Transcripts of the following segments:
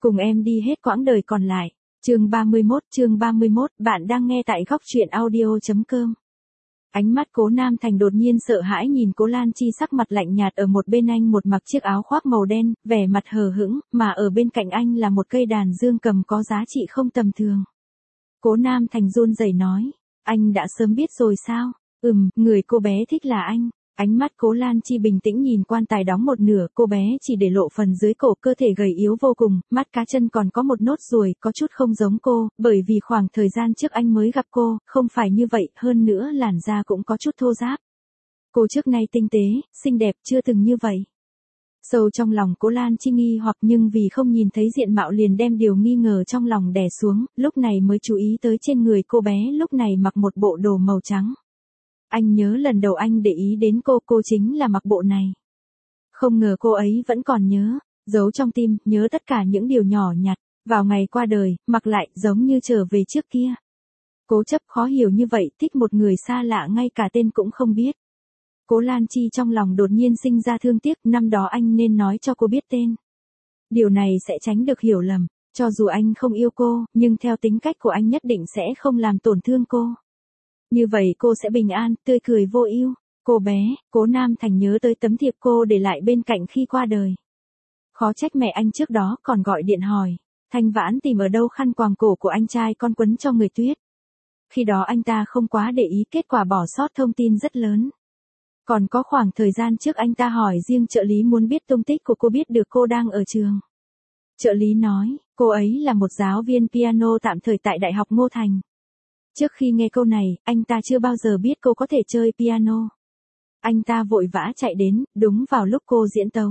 Cùng em đi hết quãng đời còn lại. Chương 31, bạn đang nghe tại góc truyện audio.com. Ánh mắt Cố Nam Thành đột nhiên sợ hãi nhìn Cố Lan Chi sắc mặt lạnh nhạt ở một bên anh một mặc chiếc áo khoác màu đen, vẻ mặt hờ hững, mà ở bên cạnh anh là một cây đàn dương cầm có giá trị không tầm thường. Cố Nam Thành run rẩy nói, anh đã sớm biết rồi sao? Người cô bé thích là anh. Ánh mắt Cố Lan Chi bình tĩnh nhìn quan tài đóng một nửa, cô bé chỉ để lộ phần dưới cổ, cơ thể gầy yếu vô cùng, mắt cá chân còn có một nốt ruồi, có chút không giống cô, bởi vì khoảng thời gian trước anh mới gặp cô, không phải như vậy, hơn nữa làn da cũng có chút thô ráp. Cô trước nay tinh tế, xinh đẹp, chưa từng như vậy. Sâu trong lòng Cố Lan Chi nghi hoặc, nhưng vì không nhìn thấy diện mạo liền đem điều nghi ngờ trong lòng đè xuống, lúc này mới chú ý tới trên người cô bé lúc này mặc một bộ đồ màu trắng. Anh nhớ lần đầu anh để ý đến cô chính là mặc bộ này. Không ngờ cô ấy vẫn còn nhớ, giấu trong tim, nhớ tất cả những điều nhỏ nhặt, vào ngày qua đời, mặc lại giống như trở về trước kia. Cố chấp khó hiểu như vậy, thích một người xa lạ ngay cả tên cũng không biết. Cố Lan Chi trong lòng đột nhiên sinh ra thương tiếc, năm đó anh nên nói cho cô biết tên. Điều này sẽ tránh được hiểu lầm, cho dù anh không yêu cô, nhưng theo tính cách của anh nhất định sẽ không làm tổn thương cô. Như vậy cô sẽ bình an, tươi cười vô ưu. Cô bé, Cố Nam Thành nhớ tới tấm thiệp cô để lại bên cạnh khi qua đời. Khó trách mẹ anh trước đó còn gọi điện hỏi, Thanh Vãn tìm ở đâu khăn quàng cổ của anh trai con quấn cho người Tuyết. Khi đó anh ta không quá để ý, kết quả bỏ sót thông tin rất lớn. Còn có khoảng thời gian trước anh ta hỏi riêng trợ lý muốn biết tung tích của cô, biết được cô đang ở trường. Trợ lý nói, cô ấy là một giáo viên piano tạm thời tại Đại học Ngô Thành. Trước khi nghe câu này, anh ta chưa bao giờ biết cô có thể chơi piano. Anh ta vội vã chạy đến, đúng vào lúc cô diễn tấu.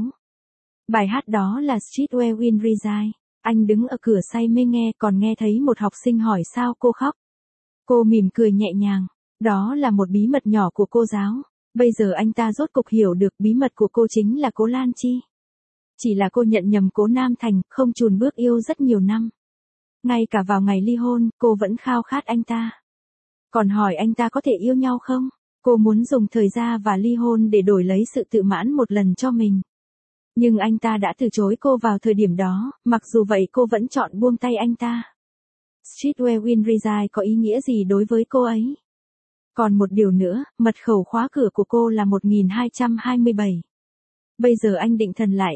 Bài hát đó là Street Where Wind Reside. Anh đứng ở cửa say mê nghe, còn nghe thấy một học sinh hỏi sao cô khóc. Cô mỉm cười nhẹ nhàng, đó là một bí mật nhỏ của cô giáo. Bây giờ anh ta rốt cục hiểu được bí mật của cô chính là Cố Lan Chi. Chỉ là cô nhận nhầm Cố Nam Thành, không chùn bước yêu rất nhiều năm. Ngay cả vào ngày ly hôn, cô vẫn khao khát anh ta. Còn hỏi anh ta có thể yêu nhau không? Cô muốn dùng thời gian và ly hôn để đổi lấy sự tự mãn một lần cho mình. Nhưng anh ta đã từ chối cô vào thời điểm đó, mặc dù vậy cô vẫn chọn buông tay anh ta. Street Where Wind Reside có ý nghĩa gì đối với cô ấy? Còn một điều nữa, mật khẩu khóa cửa của cô là 1227. Bây giờ anh định thần lại,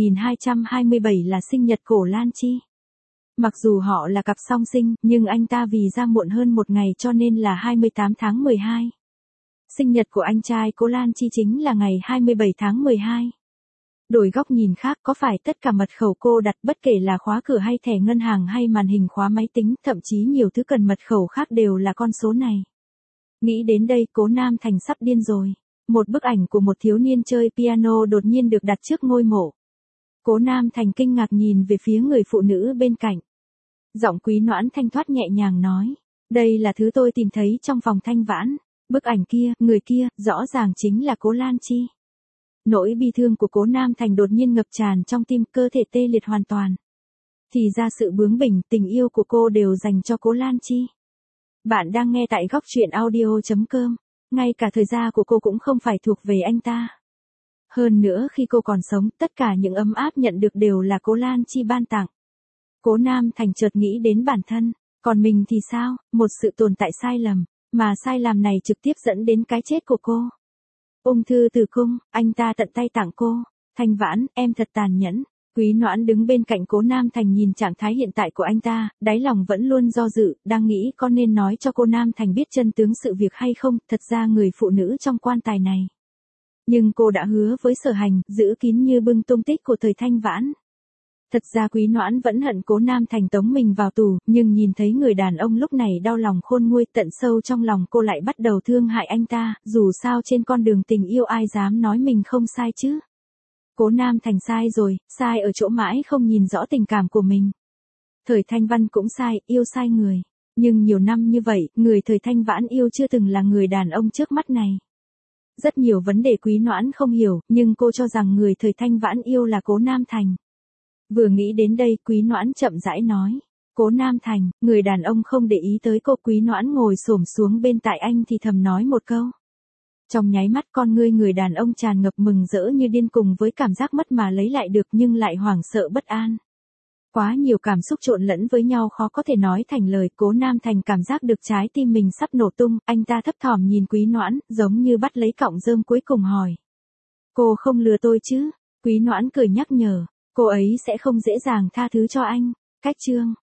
1227 là sinh nhật Cố Lan Chi. Mặc dù họ là cặp song sinh, nhưng anh ta vì ra muộn hơn một ngày cho nên là 28 tháng 12. Sinh nhật của anh trai Cố Lan Chi chính là ngày 27 tháng 12. Đổi góc nhìn khác, có phải tất cả mật khẩu cô đặt, bất kể là khóa cửa hay thẻ ngân hàng hay màn hình khóa máy tính, thậm chí nhiều thứ cần mật khẩu khác đều là con số này. Nghĩ đến đây, Cố Nam Thành sắp điên rồi. Một bức ảnh của một thiếu niên chơi piano đột nhiên được đặt trước ngôi mộ. Cố Nam Thành kinh ngạc nhìn về phía người phụ nữ bên cạnh. Giọng Quý Noãn thanh thoát nhẹ nhàng nói, đây là thứ tôi tìm thấy trong phòng Thanh Vãn. Bức ảnh kia, người kia, rõ ràng chính là Cố Lan Chi. Nỗi bi thương của Cố Nam Thành đột nhiên ngập tràn trong tim, cơ thể tê liệt hoàn toàn. Thì ra sự bướng bỉnh, tình yêu của cô đều dành cho Cố Lan Chi. Bạn đang nghe tại góc truyện audio.com. Ngay cả thời gian của cô cũng không phải thuộc về anh ta. Hơn nữa khi cô còn sống, tất cả những ấm áp nhận được đều là Cố Lan Chi ban tặng. Cố Nam Thành chợt nghĩ đến bản thân, còn mình thì sao, một sự tồn tại sai lầm, mà sai lầm này trực tiếp dẫn đến cái chết của cô. Ung thư tử cung, anh ta tận tay tặng cô. Thanh Vãn, em thật tàn nhẫn. Quý Noãn đứng bên cạnh Cố Nam Thành nhìn trạng thái hiện tại của anh ta, đáy lòng vẫn luôn do dự, đang nghĩ có nên nói cho cô Nam Thành biết chân tướng sự việc hay không, thật ra người phụ nữ trong quan tài này. Nhưng cô đã hứa với Sở Hành, giữ kín như bưng tung tích của thời Thanh Vãn. Thật ra Quý Noãn vẫn hận Cố Nam Thành tống mình vào tù, nhưng nhìn thấy người đàn ông lúc này đau lòng khôn nguôi, tận sâu trong lòng cô lại bắt đầu thương hại anh ta, dù sao trên con đường tình yêu ai dám nói mình không sai chứ. Cố Nam Thành sai rồi, sai ở chỗ mãi không nhìn rõ tình cảm của mình. Thời Thanh Văn cũng sai, yêu sai người. Nhưng nhiều năm như vậy, người thời Thanh Vãn yêu chưa từng là người đàn ông trước mắt này. Rất nhiều vấn đề Quý Noãn không hiểu, nhưng cô cho rằng người thời Thanh Vãn yêu là Cố Nam Thành. Vừa nghĩ đến đây, Quý Noãn chậm rãi nói. Cố Nam Thành, người đàn ông không để ý tới cô. Quý Noãn ngồi xổm xuống bên tại anh thì thầm nói một câu. Trong nháy mắt con ngươi người đàn ông tràn ngập mừng rỡ như điên cùng với cảm giác mất mà lấy lại được nhưng lại hoảng sợ bất an. Quá nhiều cảm xúc trộn lẫn với nhau khó có thể nói thành lời, Cố Nam Thành cảm giác được trái tim mình sắp nổ tung, anh ta thấp thỏm nhìn Quý Noãn, giống như bắt lấy cọng rơm cuối cùng hỏi. Cô không lừa tôi chứ? Quý Noãn cười nhắc nhở, cô ấy sẽ không dễ dàng tha thứ cho anh. Cách chương